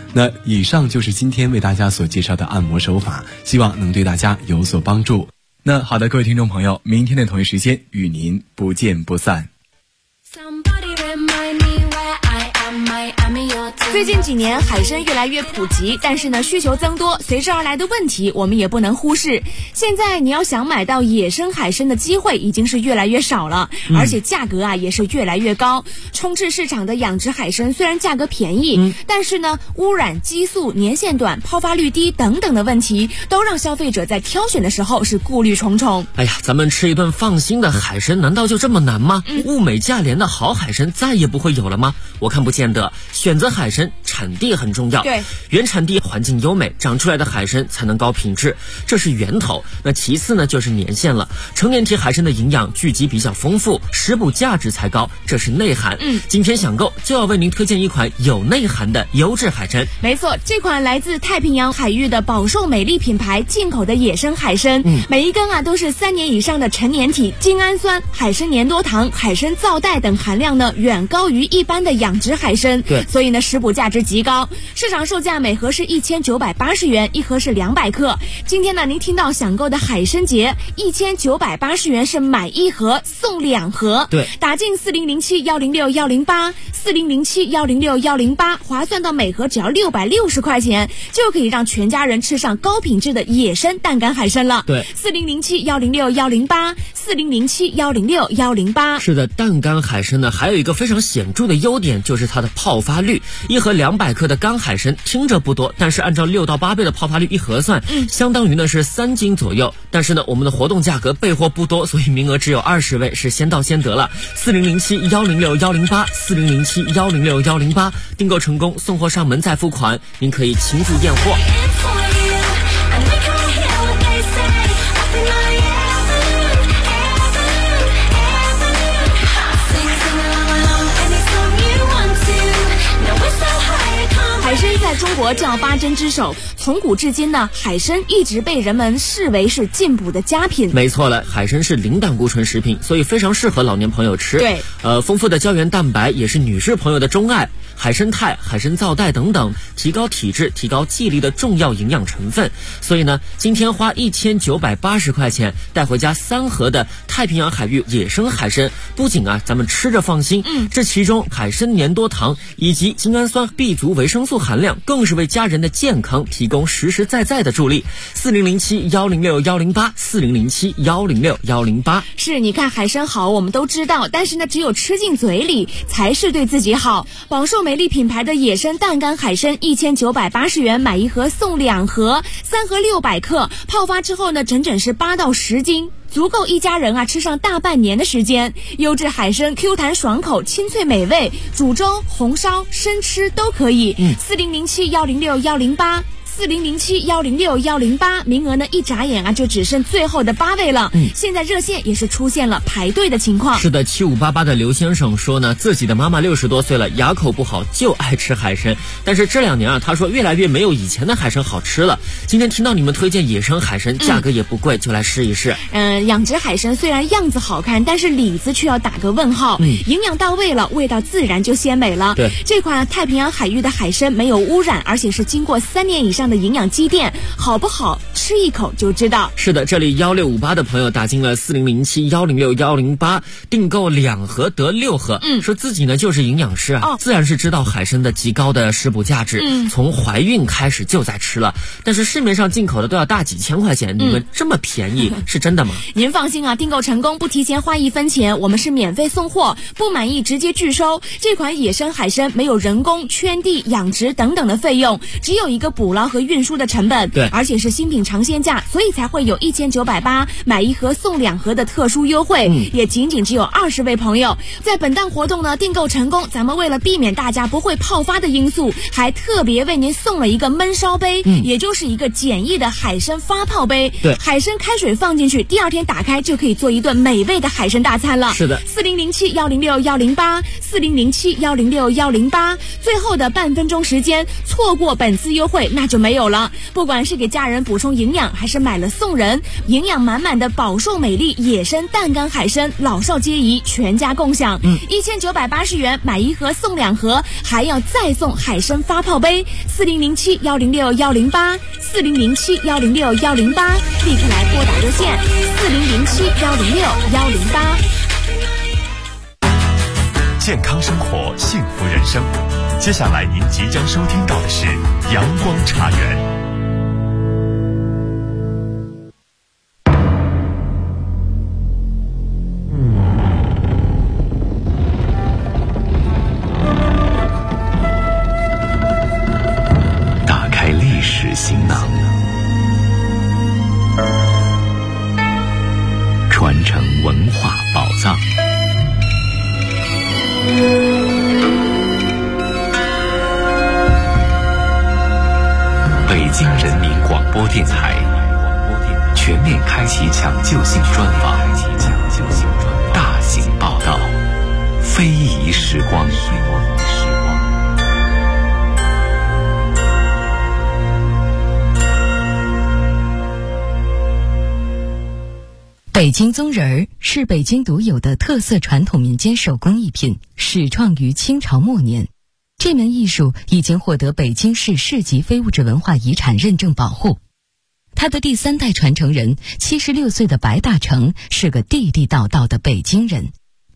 那以上就是今天为大家所介绍的按摩手法，希望能对大家有所帮助。那好的，各位听众朋友，明天的同一时间与您不见不散。 最近几年海参越来越普及，但是呢需求增多，随之而来的问题我们也不能忽视。现在你要想买到野生海参的机会已经是越来越少了，而且价格啊也是越来越高。充斥市场的养殖海参虽然价格便宜，但是呢污染、激素、年限短、泡发率低等等的问题，都让消费者在挑选的时候是顾虑重重。 哎呀，咱们吃一顿放心的海参难道就这么难吗？物美价廉的好海参再也不会有了吗？我看不见得。选择海参产地很重要， 对， 原产地环境优美，长出来的海参才能高品质，这是源头。那其次呢就是年限了，成年体海参的营养聚集比较丰富，食补价值才高，这是内涵。今天想购就要为您推荐一款有内涵的优质海参。 没错，这款来自太平洋海域的宝寿美丽品牌进口的野生海参，每一根啊都是3年以上的成年体，精氨酸、海参粘多糖、海参皂带等含量呢远高于一般的养殖海参， 对， 所以呢食补价值极高，市场售价每盒是1980元，一盒是200克。今天呢您听到想购的海参节1980元是买1盒送2盒， 对， 打进4007106108 4007106108，划算到每盒只要660块钱，就可以让全家人吃上高品质的野生淡干海参了。 对 ，4007106108 4007106108。 是的，淡干海参呢还有一个非常显著的优点，就是它的泡发率。一盒200克的干海参听着不多，但是按照6到8倍的泡发率一核算，相当于呢是3斤左右。但是呢我们的活动价格备货不多，所以名额只有20位，是先到先得了。4007106108 4007106108，订购成功送货上门再付款，您可以亲自验货。 海参在中国叫8珍之首，从古至今呢，海参一直被人们视为是进补的佳品。 没错了，海参是零胆固醇食品，所以非常适合老年朋友吃。 对， 丰富的胶原蛋白也是女士朋友的钟爱。海参肽、海参皂带等等，提高体质、提高记忆力的重要营养成分。所以呢，今天花1980块钱带回家3盒的太平洋海域野生海参，不仅啊咱们吃着放心，这其中海参粘多糖以及精氨酸、B 族维生素含量，更是为家人的健康提供实实在在的助力。4007106108 4007106108。 是，你看海参好我们都知道，但是呢只有吃进嘴里才是对自己好。宝寿美丽品牌的野生淡干海参1980元买1盒送2盒，3盒600克，泡发之后呢整整是8到10斤，足够一家人啊吃上大半年的时间。优质海参 Q 弹爽口，清脆美味，煮粥、红烧、生吃都可以。4007106108 4007106108，名额呢一眨眼啊就只剩最后的8位了。现在热线也是出现了排队的情况。 是的，7588的刘先生说呢，自己的妈妈60多岁了，牙口不好，就爱吃海参，但是这2年啊，他说越来越没有以前的海参好吃了。今天听到你们推荐野生海参，价格也不贵，就来试一试。 养殖海参虽然样子好看，但是里子却要打个问号。营养到位了，味道自然就鲜美了。 对， 这款太平洋海域的海参没有污染，而且是经过3年以上的营养积淀，好不好吃一口就知道。 是的，这里1658的朋友打进了4007106108，订购2盒得6盒。说自己呢就是营养师啊，自然是知道海参的极高的食补价值。从怀孕开始就在吃了，但是市面上进口的都要大几千块钱，你们这么便宜，是真的吗？ 您放心啊，订购成功不提前花1分钱，我们是免费送货，不满意直接拒收。这款野生海参没有人工、圈地、养殖等等的费用，只有一个捕捞和运输的成本。 对， 而且是新品尝鲜价，所以才会有1980买1盒送2盒的特殊优惠。也仅仅只有20位朋友。在本档活动呢订购成功，咱们为了避免大家不会泡发的因素，还特别为您送了一个焖烧杯，也就是一个简易的海参发泡杯。 对， 海参开水放进去，第2天打开就可以做一顿美味的海参大餐了。 是的 ，4007106108 4007106108，最后的半分钟时间，错过本次优惠那就没有了。不管是给家人补充营营养，还是买了送人，营养满满的宝硕美丽野生淡干海参，老少皆宜，全家共享。1980元买1盒送2盒，还要再送海参发泡杯。4007-106-108 4007-106-108，立刻来拨打热线4007-106-108。 健康生活，幸福人生。接下来您即将收听到的是阳光茶园。 打开历史行囊，传承文化宝藏。北京人民广播电台全面开启抢救性专访，大型报道，非遗时光。 北京棕人儿是北京独有的特色传统民间手工艺品，始创于清朝末年。这门艺术已经获得北京市市级非物质文化遗产认证保护。他的第3代传承人76岁的白大成是个地地道道的北京人。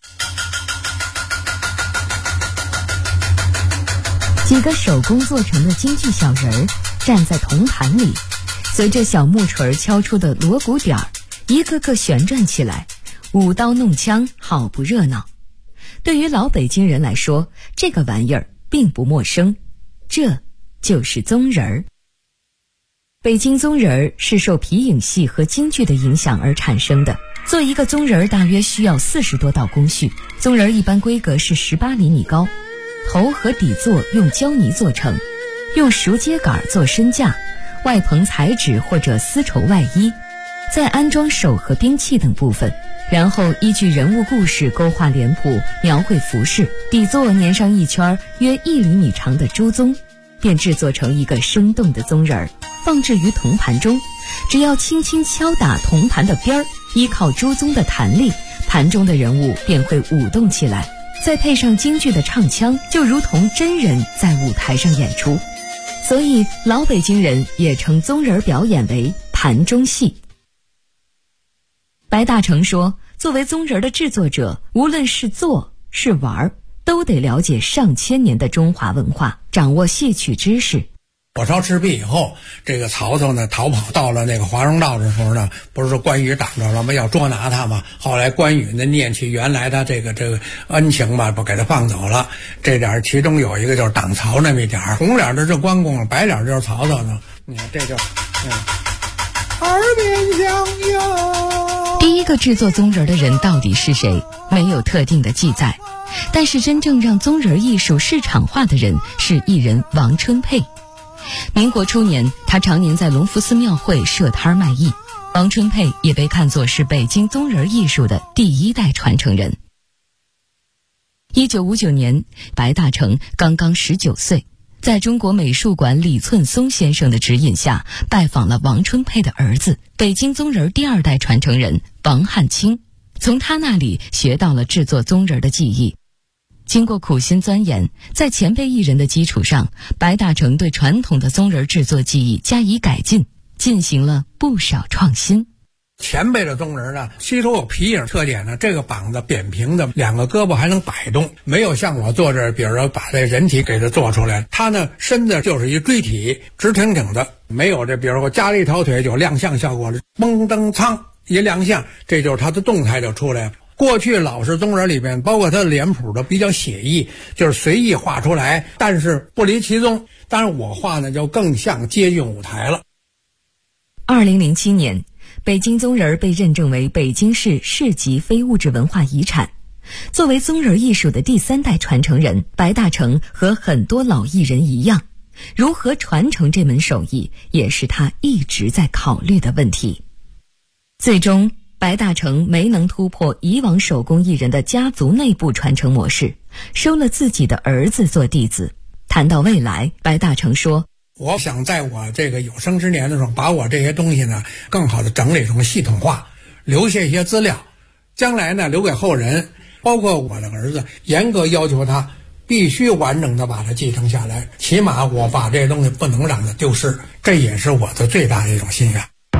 几个手工做成的京剧小人儿站在铜盘里，随着小木锤敲出的锣鼓点儿，一个个旋转起来，舞刀弄枪，好不热闹。对于老北京人来说，这个玩意儿并不陌生，这就是棕人儿。北京棕人儿是受皮影戏和京剧的影响而产生的。做一个棕人儿大约需要40多道工序。棕人儿一般规格是18厘米高，头和底座用胶泥做成，用熟秸秆做身架，外棚彩纸或者丝绸外衣，再安装手和兵器等部分，然后依据人物故事勾画脸谱，描绘服饰，底座粘上一圈约1厘米长的猪鬃，便制作成一个生动的棕人儿，放置于铜盘中。只要轻轻敲打铜盘的边儿，依靠猪鬃的弹力，盘中的人物便会舞动起来，再配上京剧的唱腔，就如同真人在舞台上演出。所以老北京人也称棕人表演为盘中戏。白大成说，作为棕人的制作者，无论是做是玩，都得了解上千年的中华文化，掌握戏曲知识。 火烧赤壁以后，这个曹操呢逃跑到了那个华容道的时候呢，不是说关羽挡着了吗？要捉拿他嘛。后来关羽呢念起原来他这个恩情吧，不给他放走了。这点其中有一个就是挡曹那么一点，红脸的是关公，白脸就是曹操呢。你看这就耳边响哟。 第一个制作棕人的人到底是谁？没有特定的记载。但是真正让棕人艺术市场化的人是艺人王春佩。民国初年，他常年在隆福寺庙会设摊卖艺。王春佩也被看作是北京棕人艺术的第1代传承人。1959年，白大成刚刚19岁，在中国美术馆李寸松先生的指引下，拜访了王春佩的儿子，北京棕人第2代传承人王汉卿，从他那里学到了制作棕人的技艺。经过苦心钻研，在前辈艺人的基础上，白大成对传统的棕人制作技艺加以改进，进行了不少创新。 前辈的棕人呢，吸收有皮影特点呢，这个膀子扁平的，2个胳膊还能摆动，没有像我做这，比如说把这人体给它做出来，它呢身子就是一锥体，直挺挺的，没有这，比如说我加了一条腿就亮相效果了，嘣噔噌一亮相，这就是它的动态就出来了。过去老式棕人里边，包括他的脸谱都比较写意，就是随意画出来，但是不离其宗。当然我画呢就更像接近舞台了。 2007年，北京棕人被认证为北京市市级非物质文化遗产。作为棕人艺术的第3代传承人，白大成和很多老艺人一样，如何传承这门手艺，也是他一直在考虑的问题。最终白大成没能突破以往手工艺人的家族内部传承模式，收了自己的儿子做弟子。谈到未来，白大成说， 我想在我这个有生之年的时候，把我这些东西呢更好的整理成系统化，留下一些资料，将来呢留给后人，包括我的儿子，严格要求他必须完整的把它继承下来，起码我把这些东西不能让它丢失，这也是我的最大的一种心愿。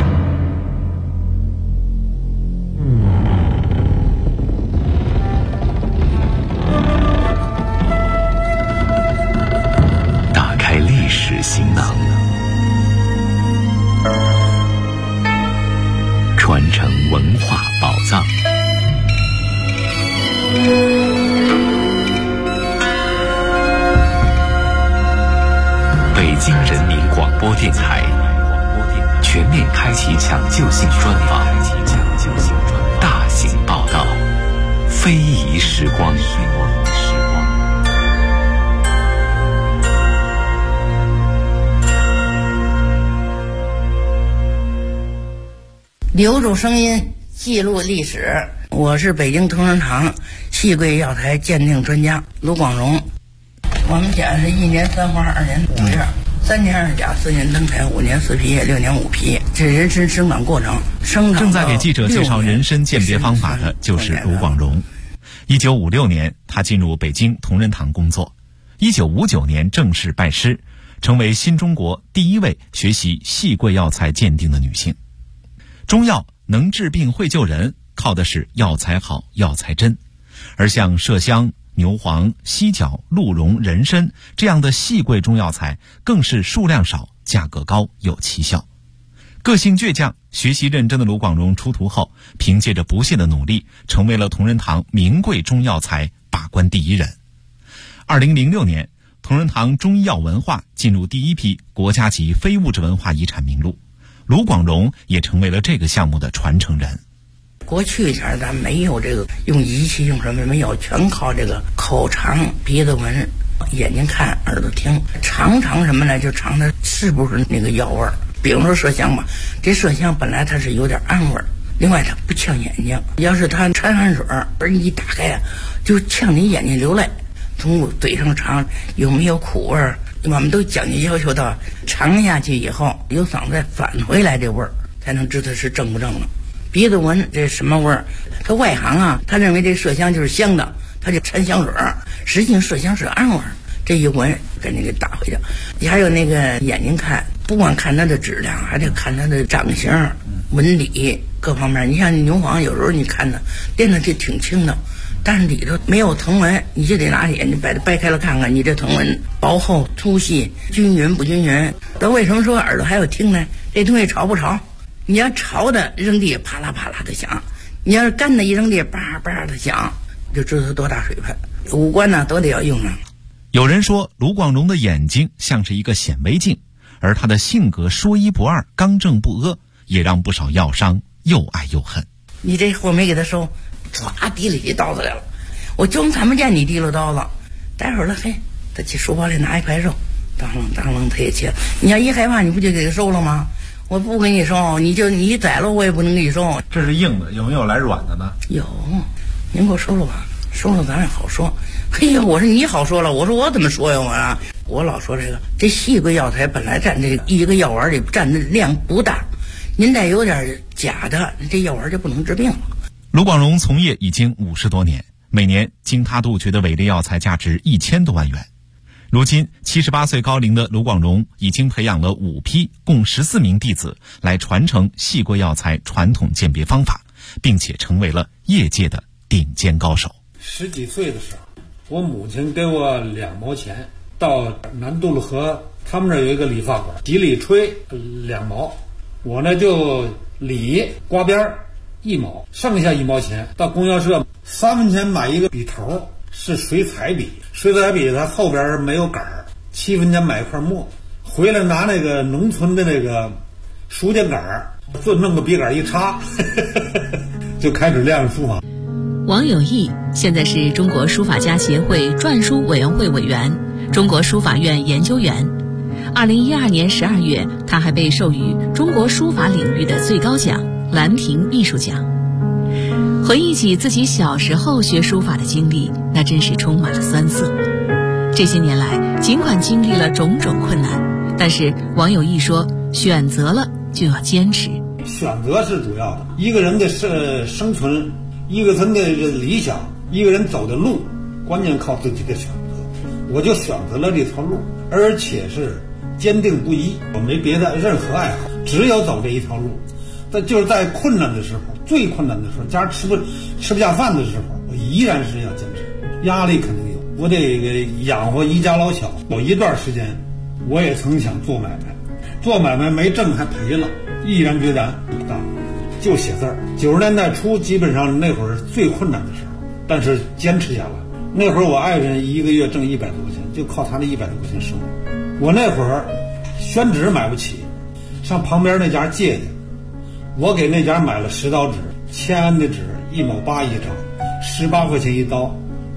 打开历史行囊，传承文化宝藏。北京人民广播电台全面开启抢救性专访，大型报道，非遗时光。 留住声音，记录历史。我是北京同仁堂细桂药材鉴定专家卢广荣。我们家是1年3花2年5月，3年2甲4年登台5年4批6年5批，这人参生长过程。 正在给记者介绍人参鉴别方法的就是卢广荣。1956年，他进入北京同仁堂工作。1959年正式拜师，成为新中国第一位学习细桂药材鉴定的女性。中药能治病会救人，靠的是药材好、药材真。而像麝香、牛黄、犀角、鹿茸、人参这样的细桂中药材，更是数量少、价格高、有奇效。个性倔强、学习认真的卢广荣出徒后，凭借着不懈的努力，成为了同仁堂名贵中药材把关第一人。2006年，同仁堂中医药文化进入第一批国家级非物质文化遗产名录，卢广荣也成为了这个项目的传承人。 过去前咱没有这个用仪器用什么没有，全靠这个口尝、鼻子闻、眼睛看、耳朵听，尝什么呢？就尝它是不是那个药味儿。比如说麝香吧，这麝香本来它是有点暗味儿，另外它不呛眼睛，要是它掺汗水而一打开啊，就呛你眼睛流泪。从嘴上尝有没有苦味儿，我们都讲究要求到尝下去以后由嗓子再返回来这味儿，才能知道是正不正了。鼻子闻这什么味儿？他外行啊，他认为这麝香就是香的，他就掺香水儿，实际上麝香是暗味儿。这一闻给你给打回去。你还有那个眼睛看，不光看它的质量，还得看它的长相、纹理各方面。你像牛黄，有时候你看它练的就挺轻的，但是里头没有藤纹，你就得拿眼睛把它掰开了看看，你这藤纹薄厚、粗细、均匀不均匀。那为什么说耳朵还有听呢？这东西潮不潮？你要潮的扔地啪啦啪啦的响，你要是干的一扔地叭叭的响，就知道它多大水分。五官呢都得要用上。 有人说卢广荣的眼睛像是一个显微镜，而他的性格说一不二、刚正不阿，也让不少药商又爱又恨。 你这货没给他收，唰提了起刀子来了，我就看不见你提溜刀子。待会儿了，嘿，他去书包里拿一块肉，当啷他也切。你要一害怕，你不就给他收了吗？我不给你收，你宰了我也不能给你收。 这是硬的，有没有来软的呢？ 有，您给我收了吧，收了咱也好说。嘿呀，我说你好说了，我说我怎么说呀我老说这细桂药材本来占这一个药丸里占的量不大，您再有点假的，这药丸就不能治病了。 卢广荣从业已经50多年，每年经他杜绝的伪劣药材价值1000多万元。如今78岁高龄的卢广荣已经培养了5批共14名弟子来传承细桂药材传统鉴别方法，并且成为了业界的顶尖高手。 10几岁的时候，我母亲给我2毛钱，到南渡路河他们这有一个理发馆，几里吹2毛，我呢就理刮边1毛，剩下1毛钱到供销社3分钱买一个笔头，是水彩笔，水彩笔它后边没有杆儿，7分钱买一块墨，回来拿那个农村的那个书架杆儿，就弄个笔杆一插就开始练书法。 王有义现在是中国书法家协会篆书委员会委员、中国书法院研究员。2012年12月，他还被授予中国书法领域的最高奖兰亭艺术奖。回忆起自己小时候学书法的经历，那真是充满了酸涩。这些年来，尽管经历了种种困难， 但是王有义说，选择了就要坚持。 选择是主要的，一个人的生存，一个人的理想，一个人走的路，关键靠自己的选择。我就选择了这条路，而且是坚定不移，我没别的任何爱好，只有走这一条路。但就是在困难的时候，最困难的时候，家吃不下饭的时候，我依然是要坚持。压力肯定有，我得养活一家老小。有一段时间，我也曾想做买卖，做买卖没挣还赔了，毅然决然不干，就写字儿。90年代初，基本上那会儿是最困难的时候，但是坚持下来。那会儿我爱人一个月挣100多块钱，就靠他那100多块钱生活。我那会儿宣纸买不起，上旁边那家借去，我给那家买了10刀纸，签安的纸1毛8一张，18块钱一刀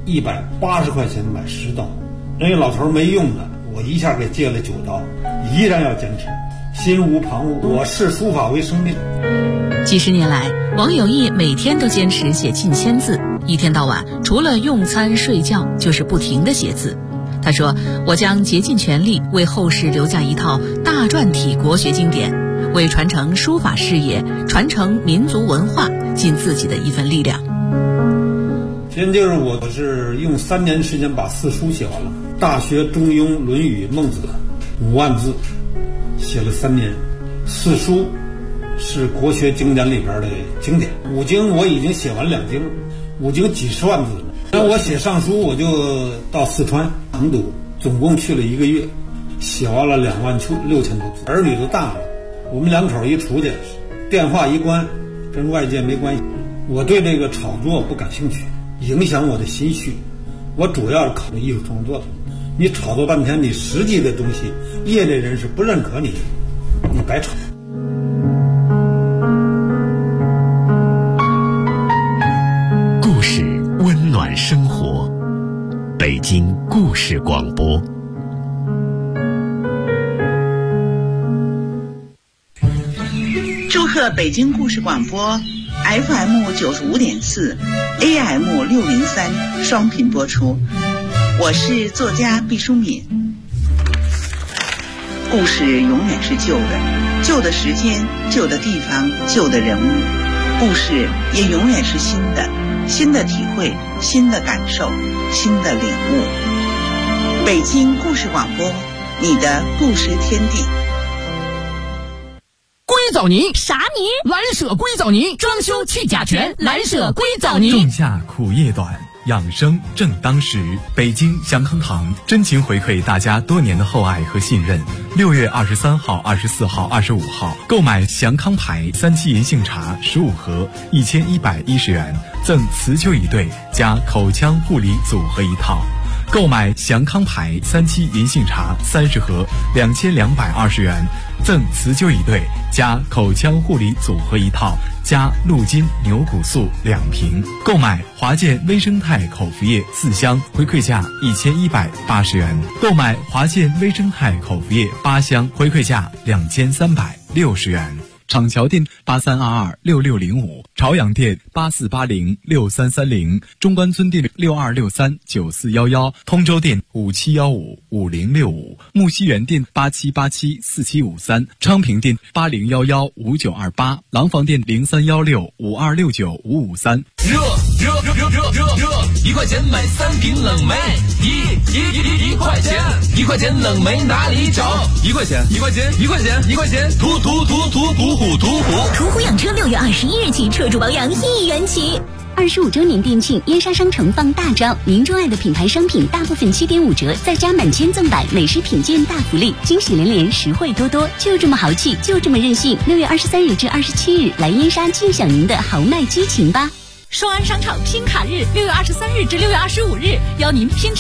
，180块钱买10刀。人家老头没用的，我一下给借了9刀，依然要坚持，心无旁骛。我视书法为生命。 几十年来，王有义每天都坚持写近1000字，一天到晚除了用餐睡觉就是不停地写字。他说，我将竭尽全力为后世留下一套大篆体国学经典，为传承书法事业、传承民族文化尽自己的一份力量。 先就是我是用3年时间把4书写完了，《大学》《中庸》《论语》《孟子》5万字，写了3年。4书是国学经典里边的经典，5经我已经写完2经，5经几十万字了。那我写上书，我就到四川成都，总共去了1个月，写完了26000多字。儿女都大了，我们2口一出去，电话一关，跟外界没关系。我对这个炒作不感兴趣，影响我的心绪。我主要是考虑艺术创作的。你炒作半天，你实际的东西，业内人士不认可你，你白炒。 故事温暖生活，北京故事广播。 祝贺北京故事广播 FM 95.4 AM 603双频播出。我是作家毕淑敏。故事永远是旧的，旧的时间，旧的地方，旧的人物。故事也永远是新的，新的体会，新的感受，新的领悟。北京故事广播，你的故事天地。 硅藻泥啥泥？ 蓝舍硅藻泥，装修去甲醛，蓝舍硅藻泥。 仲夏苦夜短，养生正当时。北京祥康堂真情回馈大家多年的厚爱和信任。6月23号、24号、25号购买祥康牌3七银杏茶15盒，1110元，赠辞臼椅对加口腔护理组合一套。购买祥康牌3七银杏茶30盒，2220元，赠辞臼椅对加口腔护理组合一套，加鹿筋牛骨素2瓶。购买华健微生态口服液4箱，回馈价1180元。购买华健微生态口服液8箱，回馈价2360元。厂桥店83226605，朝阳店84806330，中关村店62639411，通州店57155065，木樨园店87874753，昌平店80115928，廊坊店031652695553。 热，1块钱买3瓶冷梅，一块钱，1块钱冷梅哪里找？1块钱， 途虎养车6月21日起，车主保养1元起。25周年店庆，燕莎商城放大招，您钟爱的品牌商品大部分7.5折，再加满千赠百，美食品鉴大福利，惊喜连连，实惠多多，就这么豪气，就这么任性。6月23日至27日，来燕莎尽享您的豪迈激情吧！ 双安商场拼卡日，6月23日至6月25日，邀您拼